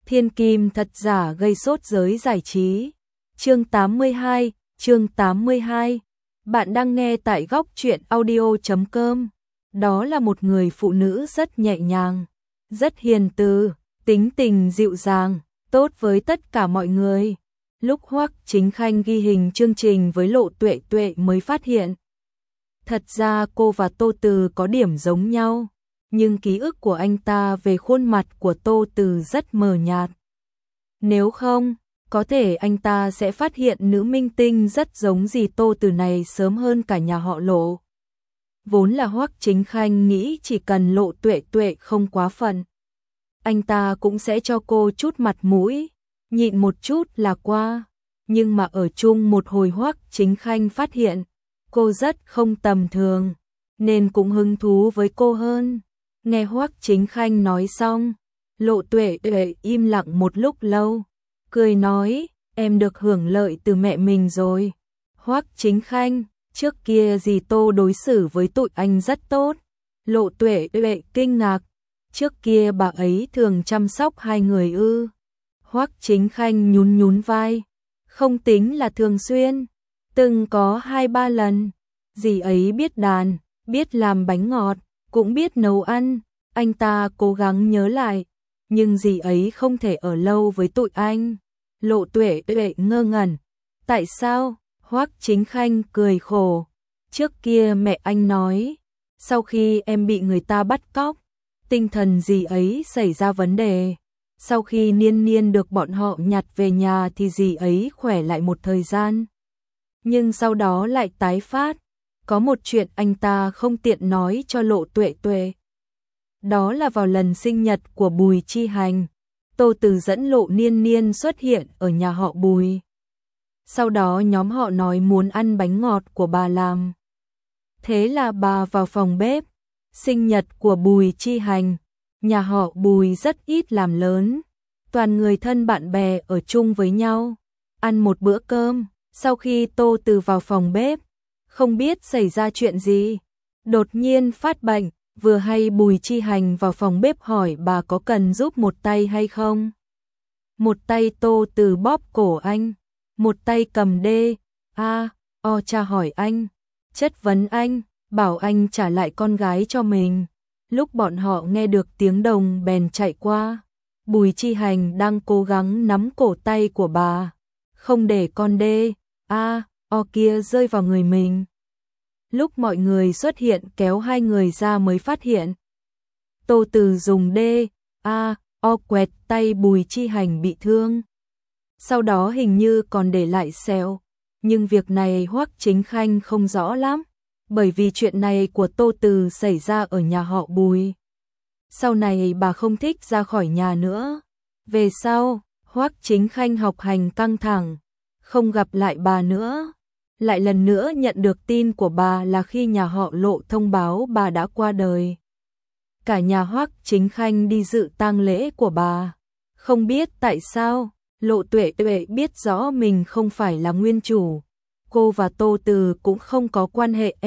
Thiên kim thật giả gây sốt giới giải trí. Chương 82. Bạn đang nghe tại góc truyện audio.com. Đó là một người phụ nữ rất nhẹ nhàng, rất hiền từ, tính tình dịu dàng, tốt với tất cả mọi người. Lúc Hoắc Chính Khanh ghi hình chương trình với Lộ Tuệ Tuệ mới phát hiện. Thật ra cô và Tô Từ có điểm giống nhau, nhưng ký ức của anh ta về khuôn mặt của Tô Từ rất mờ nhạt. Nếu không, có thể anh ta sẽ phát hiện nữ minh tinh rất giống dì Tô Từ này sớm hơn cả nhà họ Lộ. Vốn là Hoắc Chính Khanh nghĩ chỉ cần Lộ Tuệ Tuệ không quá phận, anh ta cũng sẽ cho cô chút mặt mũi, nhịn một chút là qua. Nhưng mà ở chung một hồi Hoắc Chính Khanh phát hiện cô rất không tầm thường, nên cũng hứng thú với cô hơn. Nghe Hoắc Chính Khanh nói xong, Lộ Tuệ Tuệ im lặng một lúc lâu, cười nói, em được hưởng lợi từ mẹ mình rồi. Hoắc Chính Khanh, trước kia dì Tô đối xử với tụi anh rất tốt. Lộ Tuệ Tuệ kinh ngạc, trước kia bà ấy thường chăm sóc hai người ư? Hoắc Chính Khanh nhún nhún vai, không tính là thường xuyên, từng có 2-3 lần. Dì ấy biết đàn, biết làm bánh ngọt, cũng biết nấu ăn. Anh ta cố gắng nhớ lại, nhưng dì ấy không thể ở lâu với tụi anh. Lộ Tuệ Tuệ ngơ ngẩn, tại sao? Hoắc Chính Khanh cười khổ, trước kia mẹ anh nói, sau khi em bị người ta bắt cóc, tinh thần dì ấy xảy ra vấn đề. Sau khi Niên Niên được bọn họ nhặt về nhà thì dì ấy khỏe lại một thời gian, nhưng sau đó lại tái phát. Có một chuyện anh ta không tiện nói cho Lộ Tuệ Tuệ. Đó là vào lần sinh nhật của Bùi Chi Hành, Tô Từ dẫn Lộ Niên Niên xuất hiện ở nhà họ Bùi. Sau đó nhóm họ nói muốn ăn bánh ngọt của bà làm. Thế là bà vào phòng bếp. Sinh nhật của Bùi Chi Hành, nhà họ Bùi rất ít làm lớn, toàn người thân bạn bè ở chung với nhau, ăn một bữa cơm. Sau khi Tô Từ vào phòng bếp, không biết xảy ra chuyện gì, đột nhiên phát bệnh. Vừa hay Bùi Chi Hành vào phòng bếp hỏi bà có cần giúp một tay hay không. Một tay Tô Từ bóp cổ anh, một tay cầm tra hỏi anh, chất vấn anh, bảo anh trả lại con gái cho mình. Lúc bọn họ nghe được tiếng đồng bèn chạy qua. Bùi Chi Hành đang cố gắng nắm cổ tay của bà, không để con kia rơi vào người mình. Lúc mọi người xuất hiện kéo hai người ra mới phát hiện Tô Từ dùng quẹt tay Bùi Chi Hành bị thương. Sau đó hình như còn để lại sẹo, nhưng việc này Hoắc Chính Khanh không rõ lắm, bởi vì chuyện này của Tô Từ xảy ra ở nhà họ Bùi. Sau này bà không thích ra khỏi nhà nữa. Về sau, Hoắc Chính Khanh học hành căng thẳng, không gặp lại bà nữa. Lại lần nữa nhận được tin của bà là khi nhà họ Lộ thông báo bà đã qua đời. Cả nhà Hoắc Chính Khanh đi dự tang lễ của bà. Không biết tại sao, Lộ Tuệ Tuệ biết rõ mình không phải là nguyên chủ. Cô và Tô Từ cũng không có quan hệ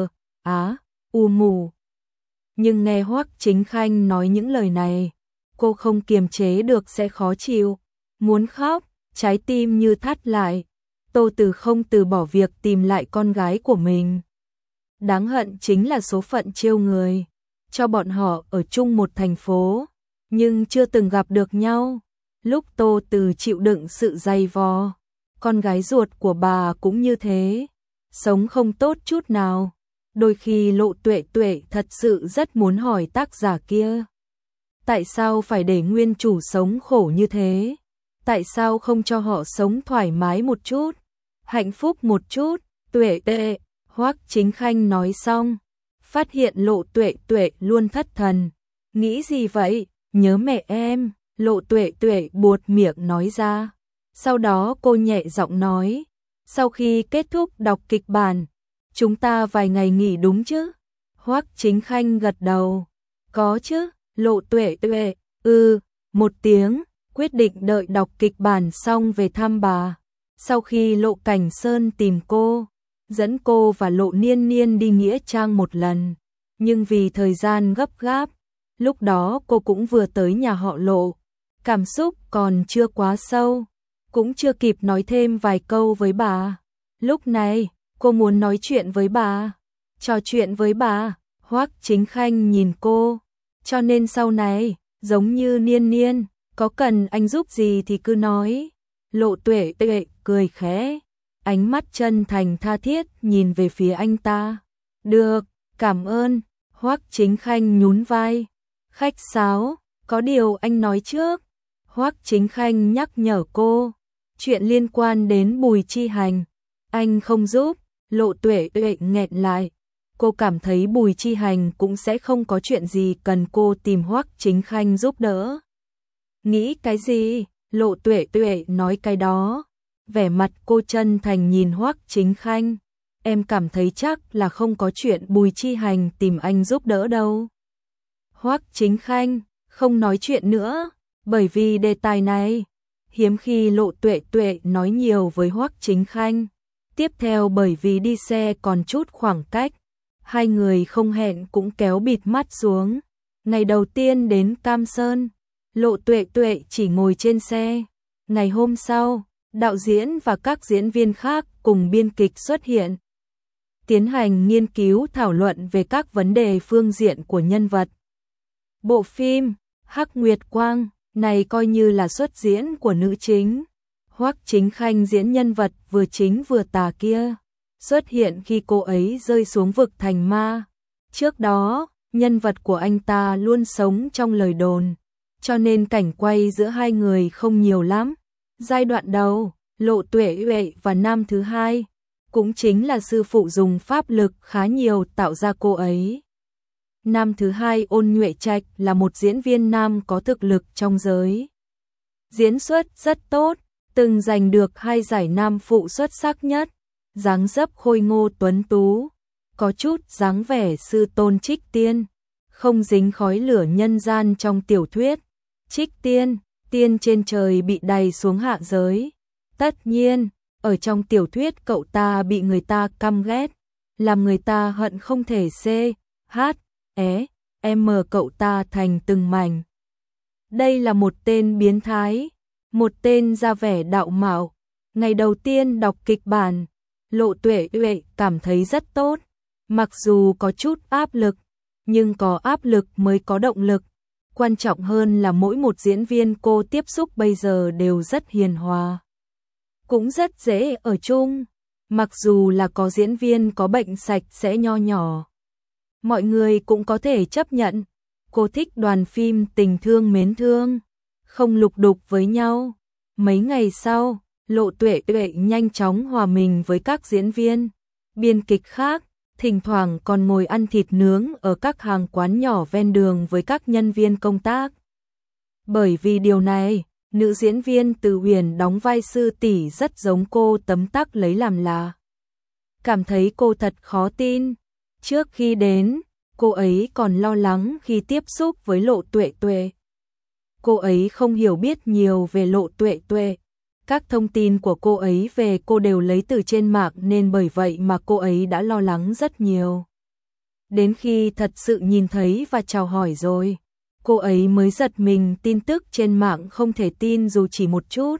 mù. Nhưng nghe Hoắc Chính Khanh nói những lời này, cô không kiềm chế được sẽ khó chịu, muốn khóc, trái tim như thắt lại. Tô Từ không từ bỏ việc tìm lại con gái của mình. Đáng hận chính là số phận trêu người, cho bọn họ ở chung một thành phố, nhưng chưa từng gặp được nhau. Lúc Tô Từ chịu đựng sự dày vò, con gái ruột của bà cũng như thế, sống không tốt chút nào. Đôi khi Lộ Tuệ Tuệ thật sự rất muốn hỏi tác giả kia, tại sao phải để nguyên chủ sống khổ như thế? Tại sao không cho họ sống thoải mái một chút, hạnh phúc một chút? Tuệ Tuệ, Hoắc Chính Khanh nói xong, phát hiện Lộ Tuệ Tuệ luôn thất thần. Nghĩ gì vậy? Nhớ mẹ em. Lộ Tuệ Tuệ buột miệng nói ra. Sau đó cô nhẹ giọng nói, sau khi kết thúc đọc kịch bản, chúng ta vài ngày nghỉ đúng chứ? Hoắc Chính Khanh gật đầu. Có chứ. Lộ Tuệ Tuệ, một tiếng, quyết định đợi đọc kịch bản xong về thăm bà. Sau khi Lộ Cảnh Sơn tìm cô, dẫn cô và Lộ Niên Niên đi nghĩa trang một lần, nhưng vì thời gian gấp gáp, lúc đó cô cũng vừa tới nhà họ Lộ. cảm xúc còn chưa quá sâu, cũng chưa kịp nói thêm vài câu với bà. Lúc này, cô muốn nói chuyện với bà, trò chuyện với bà. Hoắc Chính Khanh nhìn cô, cho nên sau này, giống như Niên Niên, có cần anh giúp gì thì cứ nói. Lộ Tuệ Tuệ cười khẽ, ánh mắt chân thành tha thiết nhìn về phía anh ta. Được, cảm ơn. Hoắc Chính Khanh nhún vai, khách sáo, có điều anh nói trước. Hoắc Chính Khanh nhắc nhở cô, chuyện liên quan đến Bùi Chi Hành, anh không giúp. Lộ Tuệ Tuệ nghẹn lại, cô cảm thấy Bùi Chi Hành cũng sẽ không có chuyện gì cần cô tìm Hoắc Chính Khanh giúp đỡ. Nghĩ cái gì? Lộ Tuệ Tuệ nói cái đó. Vẻ mặt cô chân thành nhìn Hoắc Chính Khanh, em cảm thấy chắc là không có chuyện Bùi Chi Hành tìm anh giúp đỡ đâu. Hoắc Chính Khanh không nói chuyện nữa, bởi vì đề tài này hiếm khi Lộ Tuệ Tuệ nói nhiều với Hoắc Chính Khanh. Tiếp theo bởi vì đi xe còn chút khoảng cách, hai người không hẹn cũng kéo bịt mắt xuống. Ngày đầu tiên đến Cam Sơn, Lộ Tuệ Tuệ chỉ ngồi trên xe. Ngày hôm sau, đạo diễn và các diễn viên khác cùng biên kịch xuất hiện, tiến hành nghiên cứu thảo luận về các vấn đề phương diện của nhân vật. Bộ phim Hắc Nguyệt Quang này coi như là xuất diễn của nữ chính. Hoắc Chính Khanh diễn nhân vật vừa chính vừa tà kia, xuất hiện khi cô ấy rơi xuống vực thành ma. Trước đó, nhân vật của anh ta luôn sống trong lời đồn, cho nên cảnh quay giữa hai người không nhiều lắm. Giai đoạn đầu, Lộ Tuệ Tuệ và nam thứ hai, cũng chính là sư phụ dùng pháp lực khá nhiều tạo ra cô ấy. Nam thứ hai Ôn Nhuệ Trạch là một diễn viên nam có thực lực trong giới diễn xuất rất tốt, từng giành được 2 giải nam phụ xuất sắc nhất. Dáng dấp khôi ngô tuấn tú, có chút dáng vẻ sư tôn Trích Tiên, không dính khói lửa nhân gian trong tiểu thuyết. Trích Tiên, tiên trên trời bị đày xuống hạ giới. Tất nhiên, ở trong tiểu thuyết cậu ta bị người ta căm ghét, làm người ta hận không thể cậu ta thành từng mảnh. Đây là một tên biến thái, một tên ra vẻ đạo mạo. Ngày đầu tiên đọc kịch bản, Lộ Tuệ Tuệ cảm thấy rất tốt, mặc dù có chút áp lực, nhưng có áp lực mới có động lực. Quan trọng hơn là mỗi một diễn viên cô tiếp xúc bây giờ đều rất hiền hòa, cũng rất dễ ở chung. Mặc dù là có diễn viên có bệnh sạch sẽ nho nhỏ, mọi người cũng có thể chấp nhận. Cô thích đoàn phim tình thương mến thương, không lục đục với nhau. Mấy ngày sau, Lộ Tuệ Tuệ nhanh chóng hòa mình với các diễn viên, biên kịch khác, thỉnh thoảng còn ngồi ăn thịt nướng ở các hàng quán nhỏ ven đường với các nhân viên công tác. Bởi vì điều này, nữ diễn viên Từ Huyền đóng vai sư tỷ rất giống cô tấm tắc lấy làm lạ. Cảm thấy cô thật khó tin. Trước khi đến, cô ấy còn lo lắng khi tiếp xúc với Lộ Tuệ Tuệ. Cô ấy không hiểu biết nhiều về Lộ Tuệ Tuệ. Các thông tin của cô ấy về cô đều lấy từ trên mạng nên bởi vậy mà cô ấy đã lo lắng rất nhiều. Đến khi thật sự nhìn thấy và chào hỏi rồi, cô ấy mới giật mình, tin tức trên mạng không thể tin dù chỉ một chút.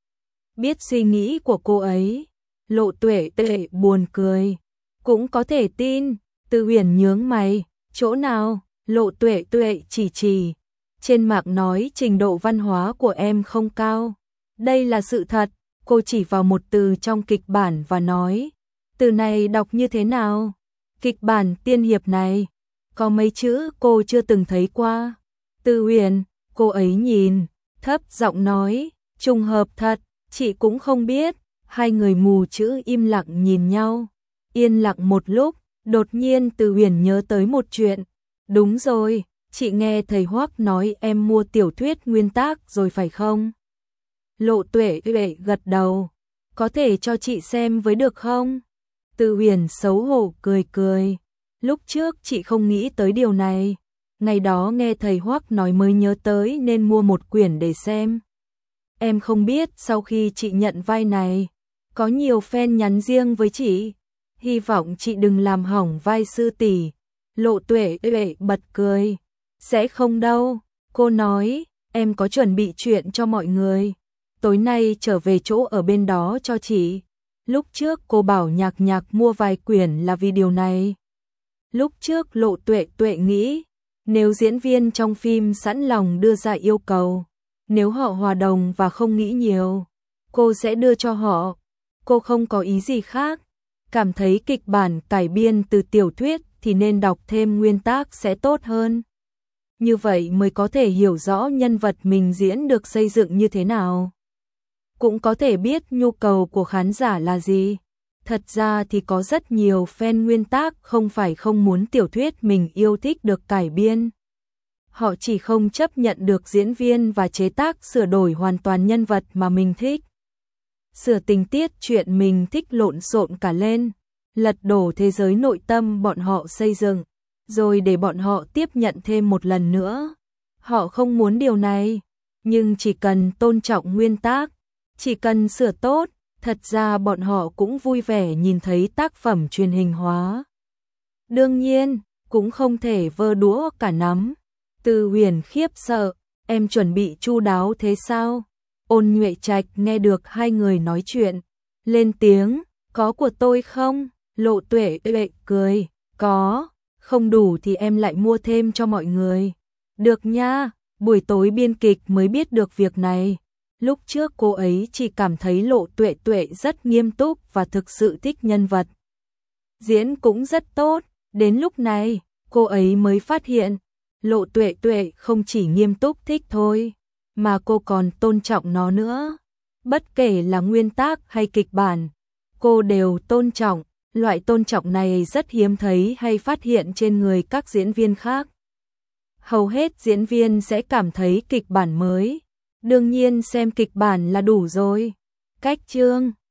Biết suy nghĩ của cô ấy, Lộ Tuệ Tuệ buồn cười. Cũng có thể tin. Từ Huyền nhướng mày, chỗ nào? Lộ Tuệ Tuệ chỉ. Trên mạng nói trình độ văn hóa của em không cao. Đây là sự thật. Cô chỉ vào một từ trong kịch bản và nói, từ này đọc như thế nào? Kịch bản tiên hiệp này, có mấy chữ cô chưa từng thấy qua. Từ Huyền, cô ấy nhìn, thấp giọng nói, trùng hợp thật, chị cũng không biết. Hai người mù chữ im lặng nhìn nhau. Yên lặng một lúc, đột nhiên Từ Huyền nhớ tới một chuyện. Đúng rồi, chị nghe thầy Hoắc nói em mua tiểu thuyết nguyên tác rồi phải không? Lộ Tuệ Tuệ gật đầu. Có thể cho chị xem với được không? Từ Huyền xấu hổ cười. Lúc trước chị không nghĩ tới điều này. Ngày đó nghe thầy Hoắc nói mới nhớ tới nên mua một quyển để xem. Em không biết sau khi chị nhận vai này, có nhiều fan nhắn riêng với chị. Hy vọng chị đừng làm hỏng vai sư tỷ. Lộ Tuệ Tuệ bật cười. Sẽ không đâu, cô nói, em có chuẩn bị chuyện cho mọi người. Tối nay trở về chỗ ở bên đó cho chị. Lúc trước cô bảo Nhạc Nhạc mua vài quyển là vì điều này. Lúc trước Lộ Tuệ Tuệ nghĩ, nếu diễn viên trong phim sẵn lòng đưa ra yêu cầu, nếu họ hòa đồng và không nghĩ nhiều, cô sẽ đưa cho họ. Cô không có ý gì khác, cảm thấy kịch bản cải biên từ tiểu thuyết thì nên đọc thêm nguyên tác sẽ tốt hơn. Như vậy mới có thể hiểu rõ nhân vật mình diễn được xây dựng như thế nào. Cũng có thể biết nhu cầu của khán giả là gì. Thật ra thì có rất nhiều fan nguyên tác không phải không muốn tiểu thuyết mình yêu thích được cải biên. Họ chỉ không chấp nhận được diễn viên và chế tác sửa đổi hoàn toàn nhân vật mà mình thích. Sửa tình tiết chuyện mình thích lộn xộn cả lên, lật đổ thế giới nội tâm bọn họ xây dựng, rồi để bọn họ tiếp nhận thêm một lần nữa. Họ không muốn điều này, nhưng chỉ cần tôn trọng nguyên tác, chỉ cần sửa tốt, thật ra bọn họ cũng vui vẻ nhìn thấy tác phẩm truyền hình hóa. Đương nhiên, cũng không thể vơ đũa cả nắm. Từ Huyền khiếp sợ, em chuẩn bị chu đáo thế sao? Ôn Nhuệ Trạch nghe được hai người nói chuyện, lên tiếng, có của tôi không? Lộ Tuệ Tuệ cười, có, không đủ thì em lại mua thêm cho mọi người. Được nha, buổi tối biên kịch mới biết được việc này. Lúc trước cô ấy chỉ cảm thấy Lộ Tuệ Tuệ rất nghiêm túc và thực sự thích nhân vật. Diễn cũng rất tốt, đến lúc này, cô ấy mới phát hiện, Lộ Tuệ Tuệ không chỉ nghiêm túc thích thôi, mà cô còn tôn trọng nó nữa. Bất kể là nguyên tác hay kịch bản, cô đều tôn trọng, loại tôn trọng này rất hiếm thấy hay phát hiện trên người các diễn viên khác. Hầu hết diễn viên sẽ cảm thấy kịch bản mới, đương nhiên xem kịch bản là đủ rồi. Cách chương